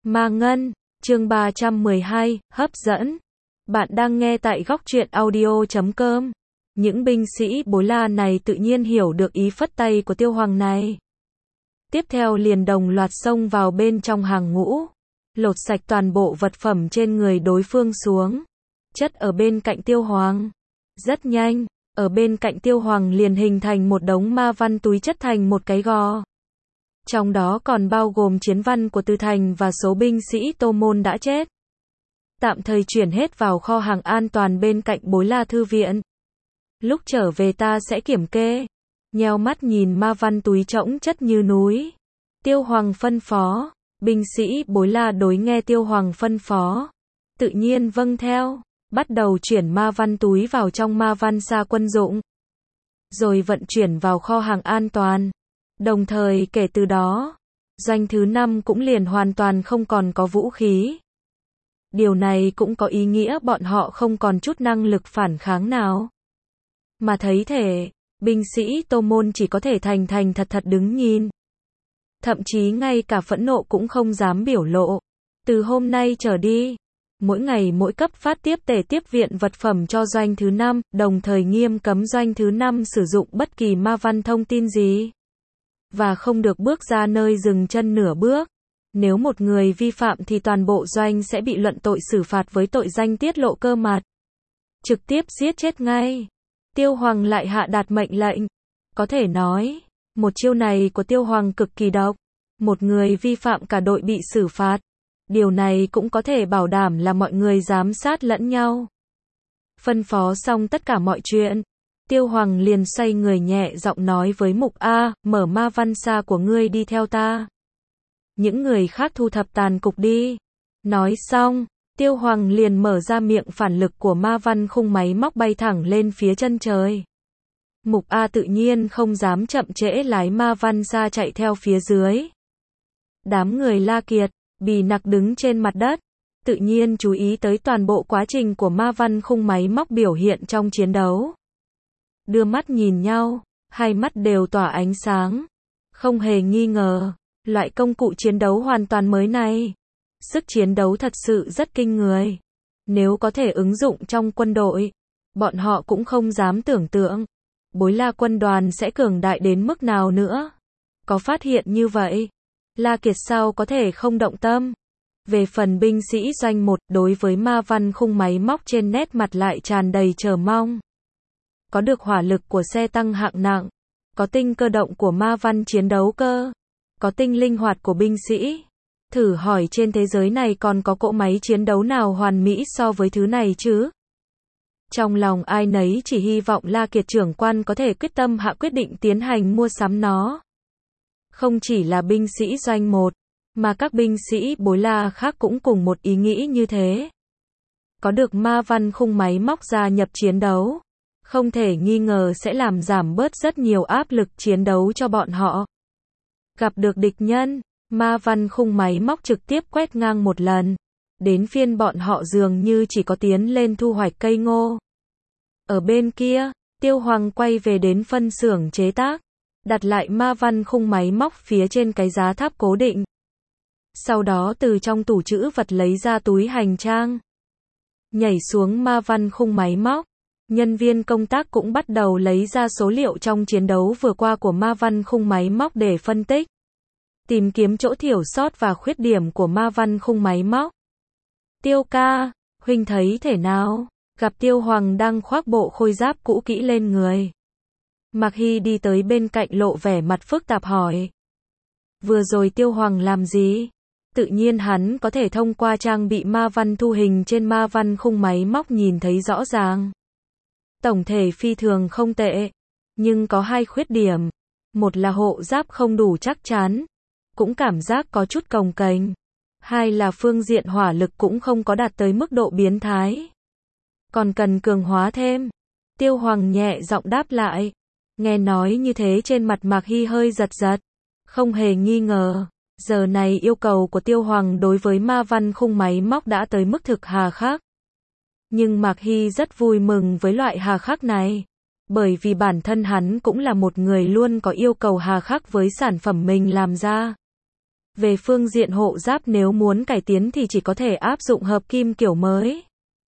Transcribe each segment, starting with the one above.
Ma Ngân, chương 312, hấp dẫn. Bạn đang nghe tại góc truyện audio.com. Những binh sĩ Bối La này tự nhiên hiểu được ý phất tay của Tiêu Hoàng này. Tiếp theo liền đồng loạt xông vào bên trong hàng ngũ, lột sạch toàn bộ vật phẩm trên người đối phương xuống, chất ở bên cạnh Tiêu Hoàng. Rất nhanh, ở bên cạnh Tiêu Hoàng liền hình thành một đống ma văn túi chất thành một cái gò. Trong đó còn bao gồm chiến văn của Từ Thành và số binh sĩ Tô Môn đã chết. Tạm thời chuyển hết vào kho hàng an toàn bên cạnh Bối La thư viện. Lúc trở về ta sẽ kiểm kê. Nheo mắt nhìn ma văn túi trỗng chất như núi. Tiêu Hoàng phân phó. Binh sĩ Bối La đối nghe Tiêu Hoàng phân phó, tự nhiên vâng theo, bắt đầu chuyển ma văn túi vào trong ma văn xa quân dụng, rồi vận chuyển vào kho hàng an toàn. Đồng thời kể từ đó, doanh thứ 5 cũng liền hoàn toàn không còn có vũ khí. Điều này cũng có ý nghĩa bọn họ không còn chút năng lực phản kháng nào. Mà thấy thể, binh sĩ Tô Môn chỉ có thể thành thành thật thật đứng nhìn. Thậm chí ngay cả phẫn nộ cũng không dám biểu lộ. Từ hôm nay trở đi, mỗi ngày mỗi cấp phát tiếp tể tiếp viện vật phẩm cho doanh thứ 5, đồng thời nghiêm cấm doanh thứ 5 sử dụng bất kỳ ma văn thông tin gì. Và không được bước ra nơi dừng chân nửa bước. Nếu một người vi phạm thì toàn bộ doanh sẽ bị luận tội xử phạt với tội danh tiết lộ cơ mật. Trực tiếp giết chết ngay. Tiêu Hoàng lại hạ đạt mệnh lệnh. Có thể nói, một chiêu này của Tiêu Hoàng cực kỳ độc. Một người vi phạm cả đội bị xử phạt. Điều này cũng có thể bảo đảm là mọi người giám sát lẫn nhau. Phân phó xong tất cả mọi chuyện, Tiêu Hoàng liền xoay người nhẹ giọng nói với Mục A, mở ma văn xa của ngươi đi theo ta. Những người khác thu thập tàn cục đi. Nói xong, Tiêu Hoàng liền mở ra miệng phản lực của ma văn khung máy móc bay thẳng lên phía chân trời. Mục A tự nhiên không dám chậm trễ lái ma văn xa chạy theo phía dưới. Đám người La Kiệt, Bì Nặc đứng trên mặt đất, tự nhiên chú ý tới toàn bộ quá trình của ma văn khung máy móc biểu hiện trong chiến đấu. Đưa mắt nhìn nhau, hai mắt đều tỏa ánh sáng. Không hề nghi ngờ, loại công cụ chiến đấu hoàn toàn mới này, sức chiến đấu thật sự rất kinh người. Nếu có thể ứng dụng trong quân đội, bọn họ cũng không dám tưởng tượng Bối La quân đoàn sẽ cường đại đến mức nào nữa. Có phát hiện như vậy, La Kiệt sao có thể không động tâm. Về phần binh sĩ doanh 1, đối với ma văn khung máy móc trên nét mặt lại tràn đầy chờ mong. Có được hỏa lực của xe tăng hạng nặng, có tinh cơ động của ma văn chiến đấu cơ, có tinh linh hoạt của binh sĩ. Thử hỏi trên thế giới này còn có cỗ máy chiến đấu nào hoàn mỹ so với thứ này chứ? Trong lòng ai nấy chỉ hy vọng La Kiệt trưởng quan có thể quyết tâm hạ quyết định tiến hành mua sắm nó. Không chỉ là binh sĩ doanh 1, mà các binh sĩ Bối La khác cũng cùng một ý nghĩ như thế. Có được ma văn khung máy móc gia nhập chiến đấu, không thể nghi ngờ sẽ làm giảm bớt rất nhiều áp lực chiến đấu cho bọn họ. Gặp được địch nhân, ma văn khung máy móc trực tiếp quét ngang một lần. Đến phiên bọn họ dường như chỉ có tiến lên thu hoạch cây ngô. Ở bên kia, Tiêu Hoàng quay về đến phân xưởng chế tác, đặt lại ma văn khung máy móc phía trên cái giá tháp cố định. Sau đó từ trong tủ trữ vật lấy ra túi hành trang. Nhảy xuống ma văn khung máy móc, nhân viên công tác cũng bắt đầu lấy ra số liệu trong chiến đấu vừa qua của ma văn khung máy móc để phân tích. Tìm kiếm chỗ thiểu sót và khuyết điểm của ma văn khung máy móc. Tiêu ca, huynh thấy thế nào? Gặp Tiêu Hoàng đang khoác bộ khôi giáp cũ kỹ lên người. Mạc Hy đi tới bên cạnh lộ vẻ mặt phức tạp hỏi. Vừa rồi Tiêu Hoàng làm gì? Tự nhiên hắn có thể thông qua trang bị ma văn thu hình trên ma văn khung máy móc nhìn thấy rõ ràng. Tổng thể phi thường không tệ, nhưng có hai khuyết điểm. Một là hộ giáp không đủ chắc chắn, cũng cảm giác có chút cồng kềnh. Hai là phương diện hỏa lực cũng không có đạt tới mức độ biến thái. Còn cần cường hóa thêm. Tiêu Hoàng nhẹ giọng đáp lại. Nghe nói như thế trên mặt Mạc Hy hơi giật giật. Không hề nghi ngờ, giờ này yêu cầu của Tiêu Hoàng đối với ma văn khung máy móc đã tới mức thực hà khắc. Nhưng Mạc Hy rất vui mừng với loại hà khắc này. Bởi vì bản thân hắn cũng là một người luôn có yêu cầu hà khắc với sản phẩm mình làm ra. Về phương diện hộ giáp nếu muốn cải tiến thì chỉ có thể áp dụng hợp kim kiểu mới.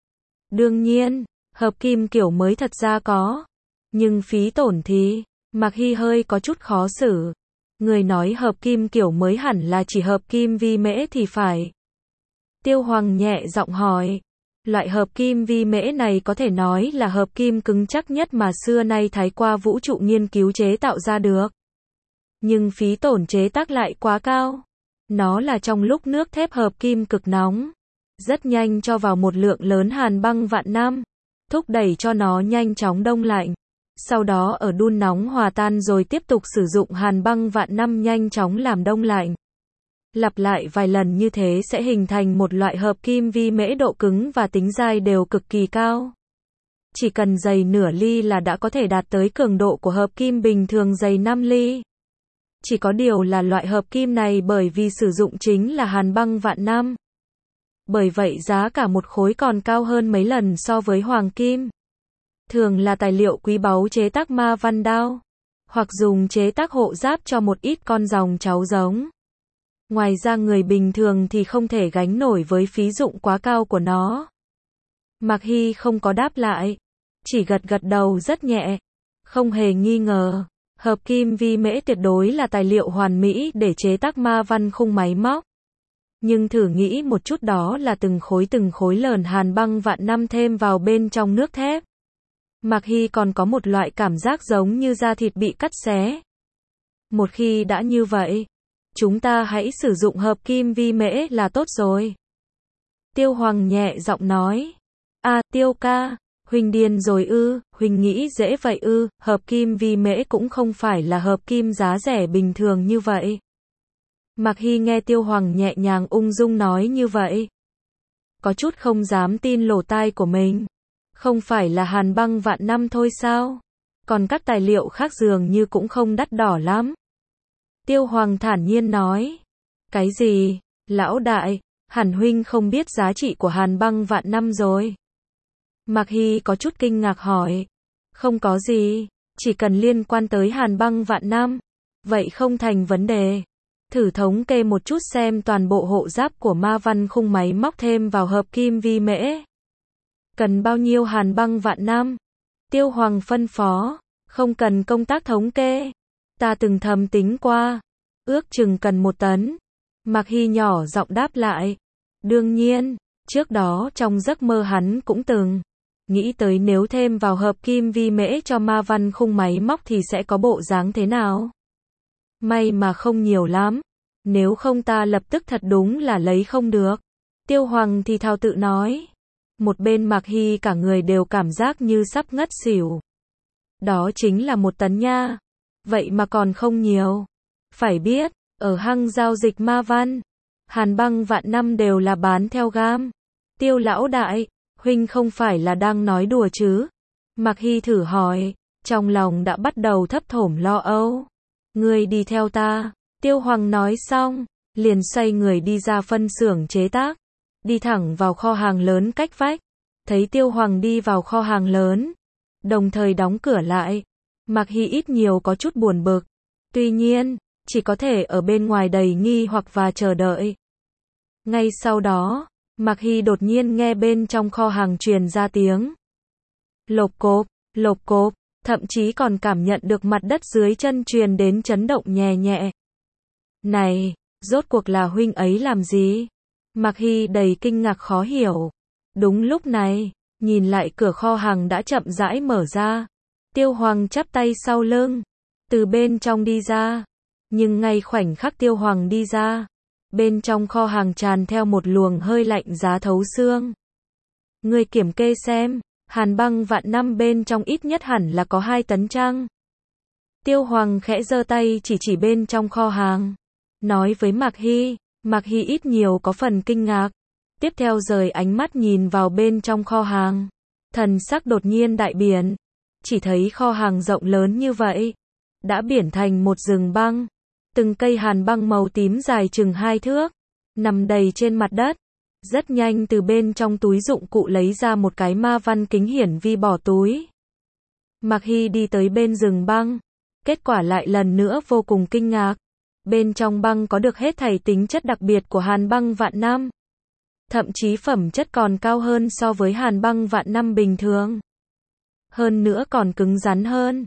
Đương nhiên, hợp kim kiểu mới thật ra có. Nhưng phí tổn thì, Mạc Hy hơi có chút khó xử. Người nói hợp kim kiểu mới hẳn là chỉ hợp kim vi mễ thì phải. Tiêu Hoàng nhẹ giọng hỏi. Loại hợp kim vi mễ này có thể nói là hợp kim cứng chắc nhất mà xưa nay Thái qua vũ trụ nghiên cứu chế tạo ra được. Nhưng phí tổn chế tác lại quá cao. Nó là trong lúc nước thép hợp kim cực nóng. Rất nhanh cho vào một lượng lớn hàn băng vạn năm. Thúc đẩy cho nó nhanh chóng đông lạnh. Sau đó ở đun nóng hòa tan rồi tiếp tục sử dụng hàn băng vạn năm nhanh chóng làm đông lạnh. Lặp lại vài lần như thế sẽ hình thành một loại hợp kim vi mễ độ cứng và tính dai đều cực kỳ cao. Chỉ cần dày nửa ly là đã có thể đạt tới cường độ của hợp kim bình thường dày 5 ly. Chỉ có điều là loại hợp kim này bởi vì sử dụng chính là hàn băng vạn năm. Bởi vậy giá cả một khối còn cao hơn mấy lần so với hoàng kim. Thường là tài liệu quý báu chế tác ma văn đao, hoặc dùng chế tác hộ giáp cho một ít con dòng cháu giống. Ngoài ra người bình thường thì không thể gánh nổi với phí dụng quá cao của nó. Mạc Hy không có đáp lại, chỉ gật gật đầu rất nhẹ. Không hề nghi ngờ, hợp kim vi mễ tuyệt đối là tài liệu hoàn mỹ để chế tác ma văn khung máy móc. Nhưng thử nghĩ một chút, đó là từng khối lởn hàn băng vạn năm thêm vào bên trong nước thép. Mạc Hy còn có một loại cảm giác giống như da thịt bị cắt xé. Một khi đã như vậy, chúng ta hãy sử dụng hợp kim vi mễ là tốt rồi. Tiêu Hoàng nhẹ giọng nói. Tiêu ca, Huỳnh điên rồi ư, Huỳnh nghĩ dễ vậy ư, hợp kim vi mễ cũng không phải là hợp kim giá rẻ bình thường như vậy. Mạc Hy nghe Tiêu Hoàng nhẹ nhàng ung dung nói như vậy. Có chút không dám tin lỗ tai của mình. Không phải là hàn băng vạn năm thôi sao? Còn các tài liệu khác dường như cũng không đắt đỏ lắm. Tiêu Hoàng thản nhiên nói. Cái gì? Lão đại, hẳn huynh không biết giá trị của hàn băng vạn năm rồi. Mạc Hy có chút kinh ngạc hỏi. Không có gì, chỉ cần liên quan tới hàn băng vạn năm. Vậy không thành vấn đề. Thử thống kê một chút xem toàn bộ hộ giáp của ma văn khung máy móc thêm vào hợp kim vi mễ. Cần bao nhiêu hàn băng vạn năm? Tiêu Hoàng phân phó. Không cần công tác thống kê. Ta từng thầm tính qua. Ước chừng cần 1 tấn. Mạc Hy nhỏ giọng đáp lại. Đương nhiên, trước đó trong giấc mơ hắn cũng từng nghĩ tới nếu thêm vào hợp kim vi mễ cho ma văn khung máy móc thì sẽ có bộ dáng thế nào. May mà không nhiều lắm. Nếu không ta lập tức thật đúng là lấy không được. Tiêu Hoàng thì thào tự nói. Một bên Mạc Hy cả người đều cảm giác như sắp ngất xỉu. Đó chính là 1 tấn nha. Vậy mà còn không nhiều. Phải biết, ở hang giao dịch ma văn, hàn băng vạn năm đều là bán theo gam. Tiêu lão đại, huynh không phải là đang nói đùa chứ? Mạc Hy thử hỏi, trong lòng đã bắt đầu thấp thỏm lo âu. Ngươi đi theo ta. Tiêu Hoàng nói xong, liền xoay người đi ra phân xưởng chế tác, đi thẳng vào kho hàng lớn cách vách. Thấy Tiêu Hoàng đi vào kho hàng lớn, đồng thời đóng cửa lại, Mạc Hy ít nhiều có chút buồn bực. Tuy nhiên, chỉ có thể ở bên ngoài đầy nghi hoặc và chờ đợi. Ngay sau đó, Mạc Hy đột nhiên nghe bên trong kho hàng truyền ra tiếng lộp cộp, thậm chí còn cảm nhận được mặt đất dưới chân truyền đến chấn động nhẹ nhẹ. Này, rốt cuộc là huynh ấy làm gì? Mạc Hy đầy kinh ngạc khó hiểu. Đúng lúc này, nhìn lại cửa kho hàng đã chậm rãi mở ra. Tiêu Hoàng chắp tay sau lưng, từ bên trong đi ra. Nhưng ngay khoảnh khắc Tiêu Hoàng đi ra, bên trong kho hàng tràn theo một luồng hơi lạnh giá thấu xương. Ngươi kiểm kê xem, hàn băng vạn năm bên trong ít nhất hẳn là có 2 tấn chăng? Tiêu Hoàng khẽ giơ tay chỉ bên trong kho hàng, nói với Mạc Hy. Mạc Hy ít nhiều có phần kinh ngạc. Tiếp theo rời ánh mắt nhìn vào bên trong kho hàng. Thần sắc đột nhiên đại biến. Chỉ thấy kho hàng rộng lớn như vậy, đã biến thành một rừng băng. Từng cây hàn băng màu tím dài chừng 2 thước, nằm đầy trên mặt đất. Rất nhanh từ bên trong túi dụng cụ lấy ra một cái ma văn kính hiển vi bỏ túi. Mạc Hy đi tới bên rừng băng. Kết quả lại lần nữa vô cùng kinh ngạc. Bên trong băng có được hết thảy tính chất đặc biệt của hàn băng vạn năm. Thậm chí phẩm chất còn cao hơn so với hàn băng vạn năm bình thường. Hơn nữa còn cứng rắn hơn.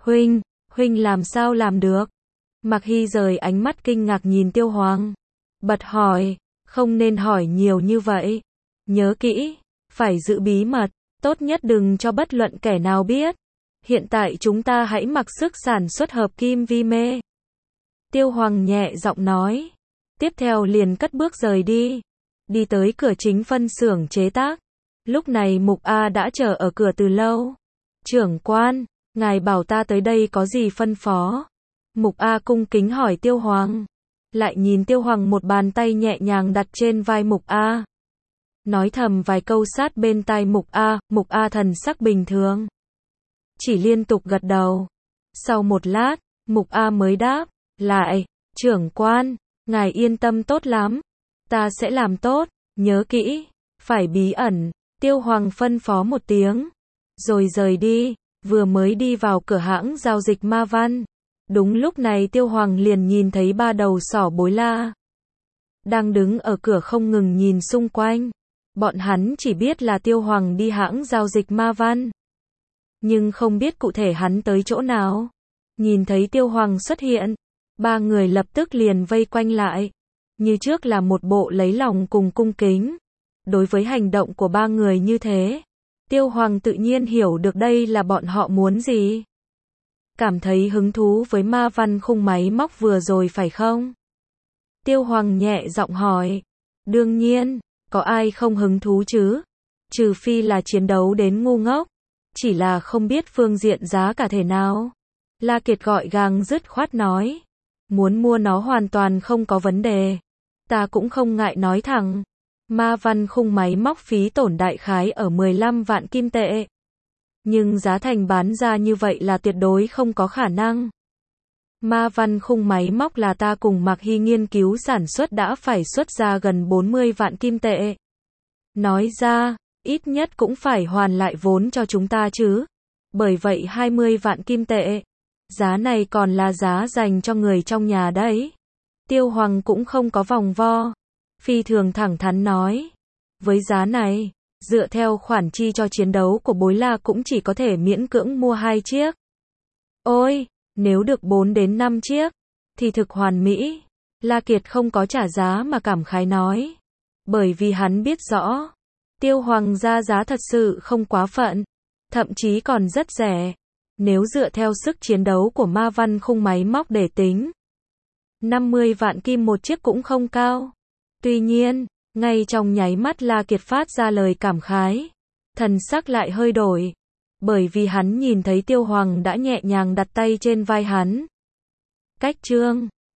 Huynh làm sao làm được? Mạc Hy rời ánh mắt kinh ngạc nhìn Tiêu Hoàng. Bật hỏi, không nên hỏi nhiều như vậy. Nhớ kỹ, phải giữ bí mật, tốt nhất đừng cho bất luận kẻ nào biết. Hiện tại chúng ta hãy mặc sức sản xuất hợp kim vi mê. Tiêu Hoàng nhẹ giọng nói. Tiếp theo liền cất bước rời đi. Đi tới cửa chính phân xưởng chế tác. Lúc này Mục A đã chờ ở cửa từ lâu. Trưởng quan, ngài bảo ta tới đây có gì phân phó? Mục A cung kính hỏi Tiêu Hoàng. Lại nhìn Tiêu Hoàng một bàn tay nhẹ nhàng đặt trên vai Mục A. Nói thầm vài câu sát bên tai Mục A thần sắc bình thường. Chỉ liên tục gật đầu. Sau một lát, Mục A mới đáp. Lại, trưởng quan, ngài yên tâm tốt lắm. Ta sẽ làm tốt, nhớ kỹ, phải bí ẩn. Tiêu Hoàng phân phó một tiếng. Rồi rời đi, vừa mới đi vào cửa hãng giao dịch Ma Văn. Đúng lúc này Tiêu Hoàng liền nhìn thấy ba đầu sỏ Bối La. Đang đứng ở cửa không ngừng nhìn xung quanh. Bọn hắn chỉ biết là Tiêu Hoàng đi hãng giao dịch Ma Văn. Nhưng không biết cụ thể hắn tới chỗ nào. Nhìn thấy Tiêu Hoàng xuất hiện. Ba người lập tức liền vây quanh lại. Như trước là một bộ lấy lòng cùng cung kính. Đối với hành động của ba người như thế. Tiêu Hoàng tự nhiên hiểu được đây là bọn họ muốn gì. Cảm thấy hứng thú với Ma Văn khung máy móc vừa rồi phải không? Tiêu Hoàng nhẹ giọng hỏi. Đương nhiên, có ai không hứng thú chứ? Trừ phi là chiến đấu đến ngu ngốc. Chỉ là không biết phương diện giá cả thế nào. La Kiệt gọi gàng dứt khoát nói. Muốn mua nó hoàn toàn không có vấn đề. Ta cũng không ngại nói thẳng. Ma Văn khung máy móc phí tổn đại khái ở 15 vạn kim tệ. Nhưng giá thành bán ra như vậy là tuyệt đối không có khả năng. Ma Văn khung máy móc là ta cùng Mạc Hy nghiên cứu sản xuất đã phải xuất ra gần 40 vạn kim tệ. Nói ra, ít nhất cũng phải hoàn lại vốn cho chúng ta chứ. Bởi vậy 20 vạn kim tệ. Giá này còn là giá dành cho người trong nhà đấy. Tiêu Hoàng cũng không có vòng vo. Phi thường thẳng thắn nói. Với giá này, dựa theo khoản chi cho chiến đấu của Bối La cũng chỉ có thể miễn cưỡng mua 2 chiếc. Ôi, nếu được 4 đến 5 chiếc, thì thực hoàn mỹ. La Kiệt không có trả giá mà cảm khái nói. Bởi vì hắn biết rõ, Tiêu Hoàng ra giá thật sự không quá phận. Thậm chí còn rất rẻ. Nếu dựa theo sức chiến đấu của Ma Văn khung máy móc để tính, 50 vạn kim một chiếc cũng không cao. Tuy nhiên, ngay trong nháy mắt La Kiệt phát ra lời cảm khái. Thần sắc lại hơi đổi. Bởi vì hắn nhìn thấy Tiêu Hoàng đã nhẹ nhàng đặt tay trên vai hắn. Cách chương